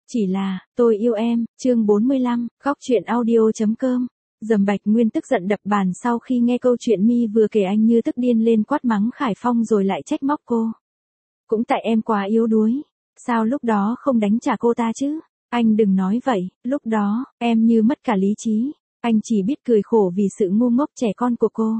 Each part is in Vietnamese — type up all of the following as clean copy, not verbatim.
Chỉ là, tôi yêu em, chương 45, góc truyện audio.com. Dầm Bạch Nguyên tức giận đập bàn sau khi nghe câu chuyện Mi vừa kể, anh như tức điên lên quát mắng Khải Phong rồi lại trách móc cô. Cũng tại em quá yếu đuối, sao lúc đó không đánh trả cô ta chứ? Anh đừng nói vậy, lúc đó, em như mất cả lý trí, anh chỉ biết cười khổ vì sự ngu ngốc trẻ con của cô.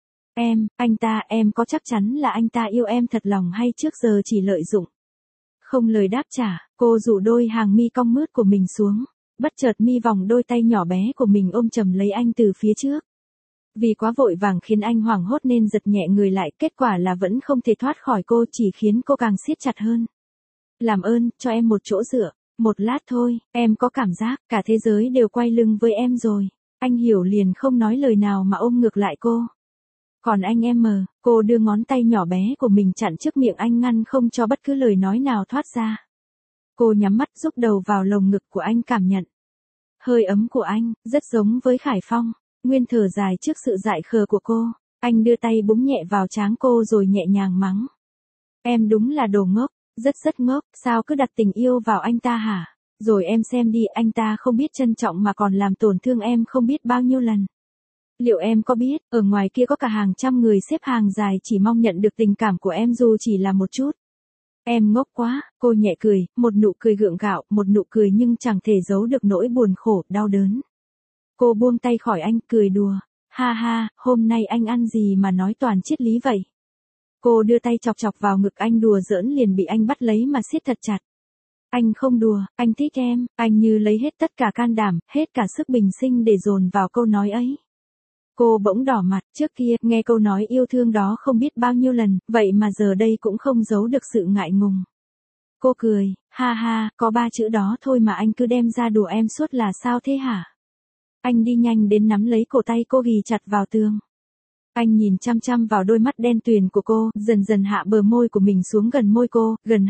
Em có chắc chắn là anh ta yêu em thật lòng hay trước giờ chỉ lợi dụng? Không lời đáp trả, cô rủ đôi hàng mi cong mướt của mình xuống, bất chợt Mi vòng đôi tay nhỏ bé của mình ôm chầm lấy anh từ phía trước. Vì quá vội vàng khiến anh hoảng hốt nên giật nhẹ người lại, kết quả là vẫn không thể thoát khỏi cô, chỉ khiến cô càng siết chặt hơn. Làm ơn, cho em một chỗ dựa, một lát thôi, em có cảm giác cả thế giới đều quay lưng với em rồi. Anh hiểu liền không nói lời nào mà ôm ngược lại cô. Còn anh cô đưa ngón tay nhỏ bé của mình chặn trước miệng anh, ngăn không cho bất cứ lời nói nào thoát ra. Cô nhắm mắt rúc đầu vào lồng ngực của anh, cảm nhận hơi ấm của anh, rất giống với Khải Phong. Nguyên thở dài trước sự dại khờ của cô, anh đưa tay búng nhẹ vào trán cô rồi nhẹ nhàng mắng. Em đúng là đồ ngốc, rất ngốc, sao cứ đặt tình yêu vào anh ta hả? Rồi em xem đi, anh ta không biết trân trọng mà còn làm tổn thương em không biết bao nhiêu lần. Liệu em có biết, ở ngoài kia có cả hàng trăm người xếp hàng dài chỉ mong nhận được tình cảm của em dù chỉ là một chút. Em ngốc quá, cô nhẹ cười, một nụ cười gượng gạo, một nụ cười nhưng chẳng thể giấu được nỗi buồn khổ, đau đớn. Cô buông tay khỏi anh, cười đùa. Ha ha, hôm nay anh ăn gì mà nói toàn triết lý vậy? Cô đưa tay chọc chọc vào ngực anh đùa giỡn liền bị anh bắt lấy mà siết thật chặt. Anh không đùa, anh thích em, anh như lấy hết tất cả can đảm, hết cả sức bình sinh để dồn vào câu nói ấy. Cô bỗng đỏ mặt, trước kia, nghe câu nói yêu thương đó không biết bao nhiêu lần, vậy mà giờ đây cũng không giấu được sự ngại ngùng. Cô cười, ha ha, có 3 chữ đó thôi mà anh cứ đem ra đùa em suốt là sao thế hả? Anh đi nhanh đến nắm lấy cổ tay cô ghì chặt vào tường. Anh nhìn chăm chăm vào đôi mắt đen tuyền của cô, dần dần hạ bờ môi của mình xuống gần môi cô, gần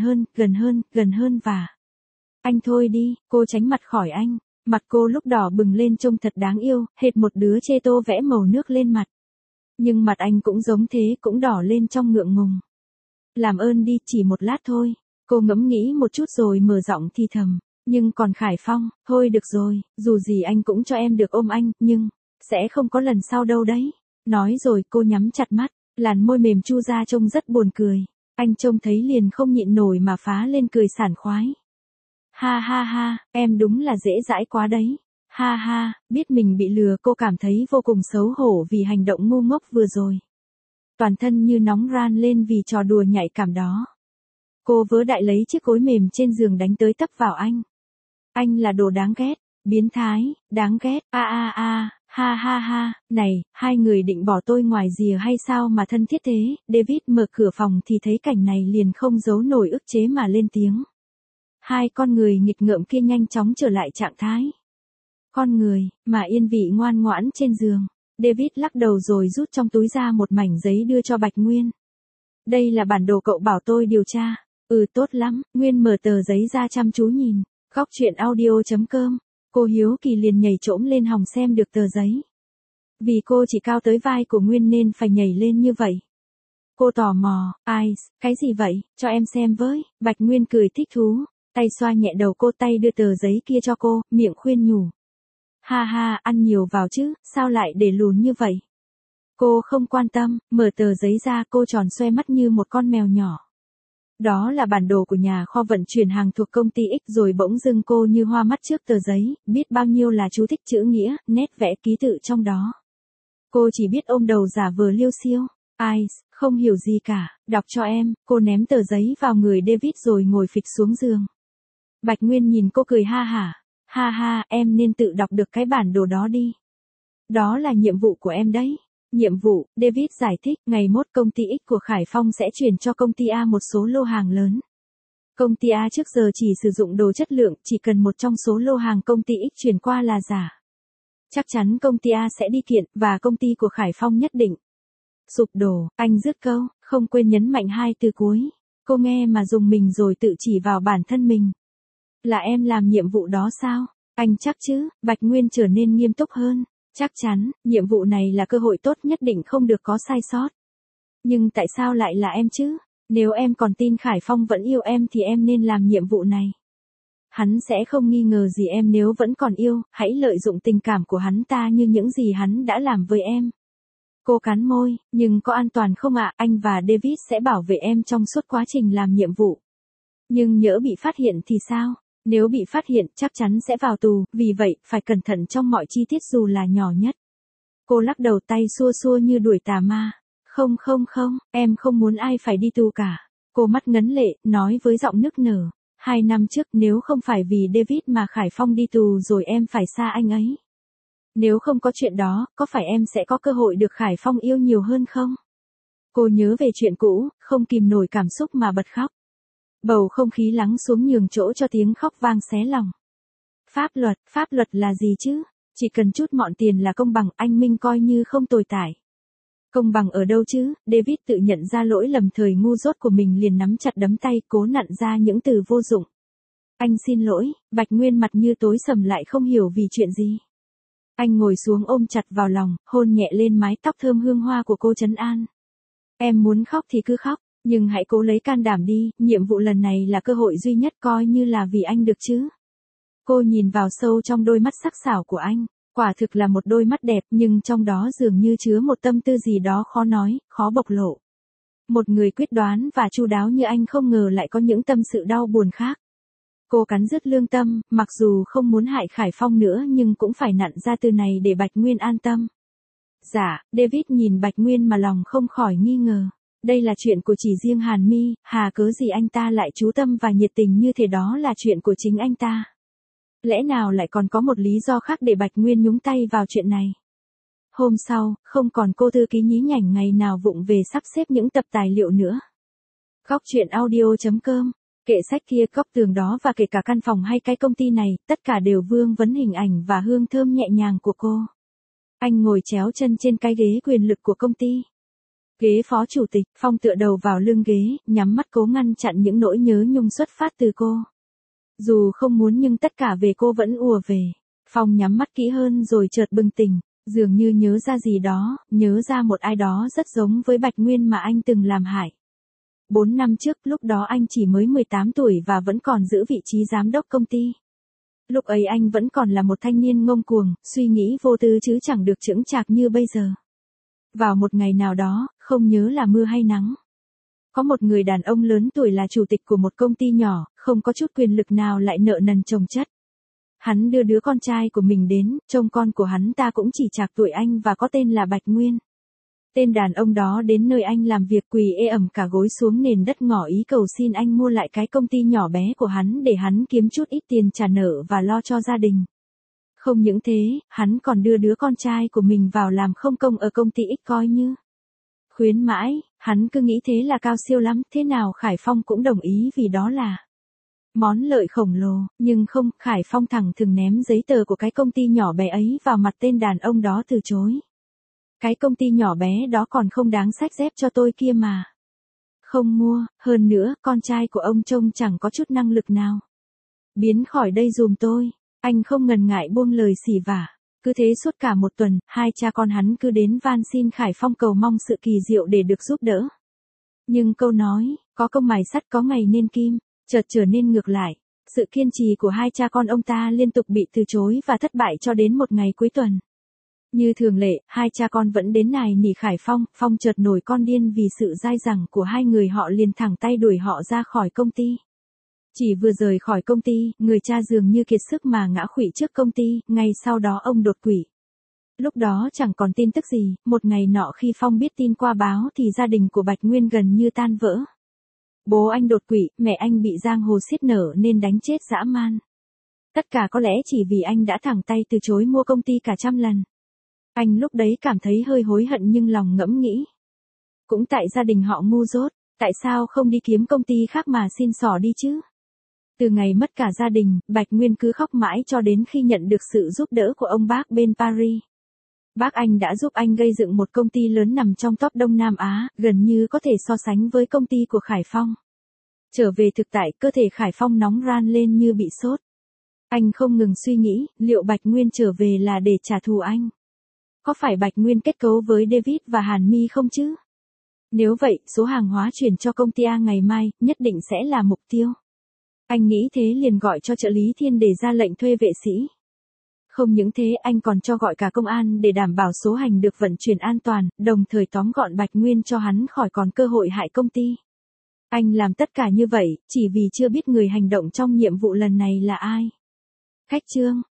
hơn và... Anh thôi đi, cô tránh mặt khỏi anh. Mặt cô lúc đỏ bừng lên trông thật đáng yêu, hệt một đứa chê tô vẽ màu nước lên mặt. Nhưng mặt anh cũng giống thế, cũng đỏ lên trong ngượng ngùng. Làm ơn đi, chỉ một lát thôi. Cô ngẫm nghĩ một chút rồi mở giọng thì thầm. Nhưng còn Khải Phong, thôi được rồi, dù gì anh cũng cho em được ôm anh, nhưng sẽ không có lần sau đâu đấy. Nói rồi cô nhắm chặt mắt, làn môi mềm chu ra trông rất buồn cười. Anh trông thấy liền không nhịn nổi mà phá lên cười sảng khoái. Ha ha ha, em đúng là dễ dãi quá đấy. Ha ha, biết mình bị lừa, cô cảm thấy vô cùng xấu hổ vì hành động ngu ngốc vừa rồi. Toàn thân như nóng ran lên vì trò đùa nhạy cảm đó. Cô vớ đại lấy chiếc gối mềm trên giường đánh tới tấp vào anh. Anh là đồ đáng ghét, biến thái, đáng ghét, ha ha ha, này, hai người định bỏ tôi ngoài rìa hay sao mà thân thiết thế? David mở cửa phòng thì thấy cảnh này liền không giấu nổi ức chế mà lên tiếng. Hai con người nghịch ngợm kia nhanh chóng trở lại trạng thái con người, mà yên vị ngoan ngoãn trên giường. David lắc đầu rồi rút trong túi ra một mảnh giấy đưa cho Bạch Nguyên. Đây là bản đồ cậu bảo tôi điều tra. Tốt lắm, Nguyên mở tờ giấy ra chăm chú nhìn. Góc truyện audio.com. Cô hiếu kỳ liền nhảy trỗng lên hòng xem được tờ giấy. Vì cô chỉ cao tới vai của Nguyên nên phải nhảy lên như vậy. Cô tò mò, cái gì vậy, cho em xem với. Bạch Nguyên cười thích thú. Tay xoa nhẹ đầu cô, tay đưa tờ giấy kia cho cô, miệng khuyên nhủ. Ha ha, ăn nhiều vào chứ, sao lại để lùn như vậy? Cô không quan tâm, mở tờ giấy ra, cô tròn xoe mắt như một con mèo nhỏ. Đó là bản đồ của nhà kho vận chuyển hàng thuộc công ty X, rồi bỗng dưng cô như hoa mắt trước tờ giấy, biết bao nhiêu là chú thích chữ nghĩa, nét vẽ ký tự trong đó. Cô chỉ biết ôm đầu giả vờ liêu xiêu. Không hiểu gì cả, đọc cho em. Cô ném tờ giấy vào người David rồi ngồi phịch xuống giường. Bạch Nguyên nhìn cô cười ha hả. Ha ha, em nên tự đọc được cái bản đồ đó đi. Đó là nhiệm vụ của em đấy. Nhiệm vụ, David giải thích, ngày mốt công ty X của Khải Phong sẽ chuyển cho công ty A một số lô hàng lớn. Công ty A trước giờ chỉ sử dụng đồ chất lượng, chỉ cần một trong số lô hàng công ty X chuyển qua là giả. Chắc chắn công ty A sẽ đi kiện, và công ty của Khải Phong nhất định sụp đổ. Anh dứt câu, không quên nhấn mạnh 2 từ cuối. Cô nghe mà dùng mình rồi tự chỉ vào bản thân mình. Là em làm nhiệm vụ đó sao? Anh chắc chứ? Bạch Nguyên trở nên nghiêm túc hơn. Chắc chắn, nhiệm vụ này là cơ hội tốt nhất định không được có sai sót. Nhưng tại sao lại là em chứ? Nếu em còn tin Khải Phong vẫn yêu em thì em nên làm nhiệm vụ này. Hắn sẽ không nghi ngờ gì em nếu vẫn còn yêu, hãy lợi dụng tình cảm của hắn ta như những gì hắn đã làm với em. Cô cắn môi, nhưng có an toàn không ạ? Anh và David sẽ bảo vệ em trong suốt quá trình làm nhiệm vụ. Nhưng nhỡ bị phát hiện thì sao? Nếu bị phát hiện, chắc chắn sẽ vào tù, vì vậy, phải cẩn thận trong mọi chi tiết dù là nhỏ nhất. Cô lắc đầu, tay xua xua như đuổi tà ma. Không, em không muốn ai phải đi tù cả. Cô mắt ngấn lệ, nói với giọng nức nở. 2 năm trước, nếu không phải vì David mà Khải Phong đi tù rồi em phải xa anh ấy. Nếu không có chuyện đó, có phải em sẽ có cơ hội được Khải Phong yêu nhiều hơn không? Cô nhớ về chuyện cũ, không kìm nổi cảm xúc mà bật khóc. Bầu không khí lắng xuống nhường chỗ cho tiếng khóc vang xé lòng. Pháp luật là gì chứ? Chỉ cần chút mọn tiền là công bằng, anh Minh coi như không tồi tải. Công bằng ở đâu chứ? David tự nhận ra lỗi lầm thời ngu dốt của mình liền nắm chặt đấm tay, cố nặn ra những từ vô dụng. Anh xin lỗi. Bạch Nguyên mặt như tối sầm lại không hiểu vì chuyện gì. Anh ngồi xuống ôm chặt vào lòng, hôn nhẹ lên mái tóc thơm hương hoa của cô trấn an. Em muốn khóc thì cứ khóc, nhưng hãy cố lấy can đảm đi, nhiệm vụ lần này là cơ hội duy nhất, coi như là vì anh được chứ. Cô nhìn vào sâu trong đôi mắt sắc sảo của anh, quả thực là một đôi mắt đẹp nhưng trong đó dường như chứa một tâm tư gì đó khó nói, khó bộc lộ. Một người quyết đoán và chu đáo như anh không ngờ lại có những tâm sự đau buồn khác. Cô cắn rứt lương tâm, mặc dù không muốn hại Khải Phong nữa nhưng cũng phải nặn ra từ này để Bạch Nguyên an tâm. Dạ, David nhìn Bạch Nguyên mà lòng không khỏi nghi ngờ. Đây là chuyện của chỉ riêng Hàn Mi, hà cớ gì anh ta lại chú tâm và nhiệt tình như thế, đó là chuyện của chính anh ta. Lẽ nào lại còn có một lý do khác để Bạch Nguyên nhúng tay vào chuyện này? Hôm sau, không còn cô thư ký nhí nhảnh ngày nào vụng về sắp xếp những tập tài liệu nữa. Góc truyện audio.com. Kệ sách kia, góc tường đó và kể cả căn phòng hay cái công ty này, tất cả đều vương vấn hình ảnh và hương thơm nhẹ nhàng của cô. Anh ngồi chéo chân trên cái ghế quyền lực của công ty. Ghế phó chủ tịch, Phong tựa đầu vào lưng ghế, nhắm mắt cố ngăn chặn những nỗi nhớ nhung xuất phát từ cô. Dù không muốn nhưng tất cả về cô vẫn ùa về. Phong nhắm mắt kỹ hơn rồi chợt bừng tỉnh, dường như nhớ ra gì đó, nhớ ra một ai đó rất giống với Bạch Nguyên mà anh từng làm hại. 4 năm trước, lúc đó anh chỉ mới 18 tuổi và vẫn còn giữ vị trí giám đốc công ty. Lúc ấy anh vẫn còn là một thanh niên ngông cuồng, suy nghĩ vô tư chứ chẳng được chững chạc như bây giờ. Vào một ngày nào đó, không nhớ là mưa hay nắng, có một người đàn ông lớn tuổi là chủ tịch của một công ty nhỏ, không có chút quyền lực nào lại nợ nần chồng chất. Hắn đưa đứa con trai của mình đến, trông con của hắn ta cũng chỉ chạc tuổi anh và có tên là Bạch Nguyên. Tên đàn ông đó đến nơi anh làm việc quỳ ê ẩm cả gối xuống nền đất ngỏ ý cầu xin anh mua lại cái công ty nhỏ bé của hắn để hắn kiếm chút ít tiền trả nợ và lo cho gia đình. Không những thế, hắn còn đưa đứa con trai của mình vào làm không công ở công ty X coi như khuyến mãi, hắn cứ nghĩ thế là cao siêu lắm, thế nào Khải Phong cũng đồng ý vì đó là món lợi khổng lồ, nhưng không, Khải Phong thẳng thừng ném giấy tờ của cái công ty nhỏ bé ấy vào mặt tên đàn ông đó từ chối. Cái công ty nhỏ bé đó còn không đáng xách dép cho tôi kia mà. Không mua, hơn nữa, con trai của ông trông chẳng có chút năng lực nào. Biến khỏi đây giùm tôi. Anh không ngần ngại buông lời xỉ vả. Cứ thế suốt cả một tuần, hai cha con hắn cứ đến van xin Khải Phong cầu mong sự kỳ diệu để được giúp đỡ. Nhưng câu nói, có công mài sắt có ngày nên kim, chợt trở nên ngược lại. Sự kiên trì của hai cha con ông ta liên tục bị từ chối và thất bại cho đến một ngày cuối tuần. Như thường lệ, hai cha con vẫn đến nài nỉ Khải Phong, Phong chợt nổi con điên vì sự dai dẳng của hai người, họ liền thẳng tay đuổi họ ra khỏi công ty. Chỉ vừa rời khỏi công ty, người cha dường như kiệt sức mà ngã khuỵu trước công ty, ngay sau đó ông đột quỵ. Lúc đó chẳng còn tin tức gì, một ngày nọ khi Phong biết tin qua báo thì gia đình của Bạch Nguyên gần như tan vỡ. Bố anh đột quỵ, mẹ anh bị giang hồ xiết nở nên đánh chết dã man. Tất cả có lẽ chỉ vì anh đã thẳng tay từ chối mua công ty cả 100 lần. Anh lúc đấy cảm thấy hơi hối hận nhưng lòng ngẫm nghĩ. Cũng tại gia đình họ ngu dốt, tại sao không đi kiếm công ty khác mà xin xỏ đi chứ? Từ ngày mất cả gia đình, Bạch Nguyên cứ khóc mãi cho đến khi nhận được sự giúp đỡ của ông bác bên Paris. Bác anh đã giúp anh gây dựng một công ty lớn nằm trong top Đông Nam Á, gần như có thể so sánh với công ty của Khải Phong. Trở về thực tại, cơ thể Khải Phong nóng ran lên như bị sốt. Anh không ngừng suy nghĩ, liệu Bạch Nguyên trở về là để trả thù anh? Có phải Bạch Nguyên kết cấu với David và Hàn Mi không chứ? Nếu vậy, số hàng hóa chuyển cho công ty A ngày mai, nhất định sẽ là mục tiêu. Anh nghĩ thế liền gọi cho trợ lý Thiên để ra lệnh thuê vệ sĩ. Không những thế anh còn cho gọi cả công an để đảm bảo số hành được vận chuyển an toàn, đồng thời tóm gọn Bạch Nguyên cho hắn khỏi còn cơ hội hại công ty. Anh làm tất cả như vậy, chỉ vì chưa biết người hành động trong nhiệm vụ lần này là ai. Khách trương,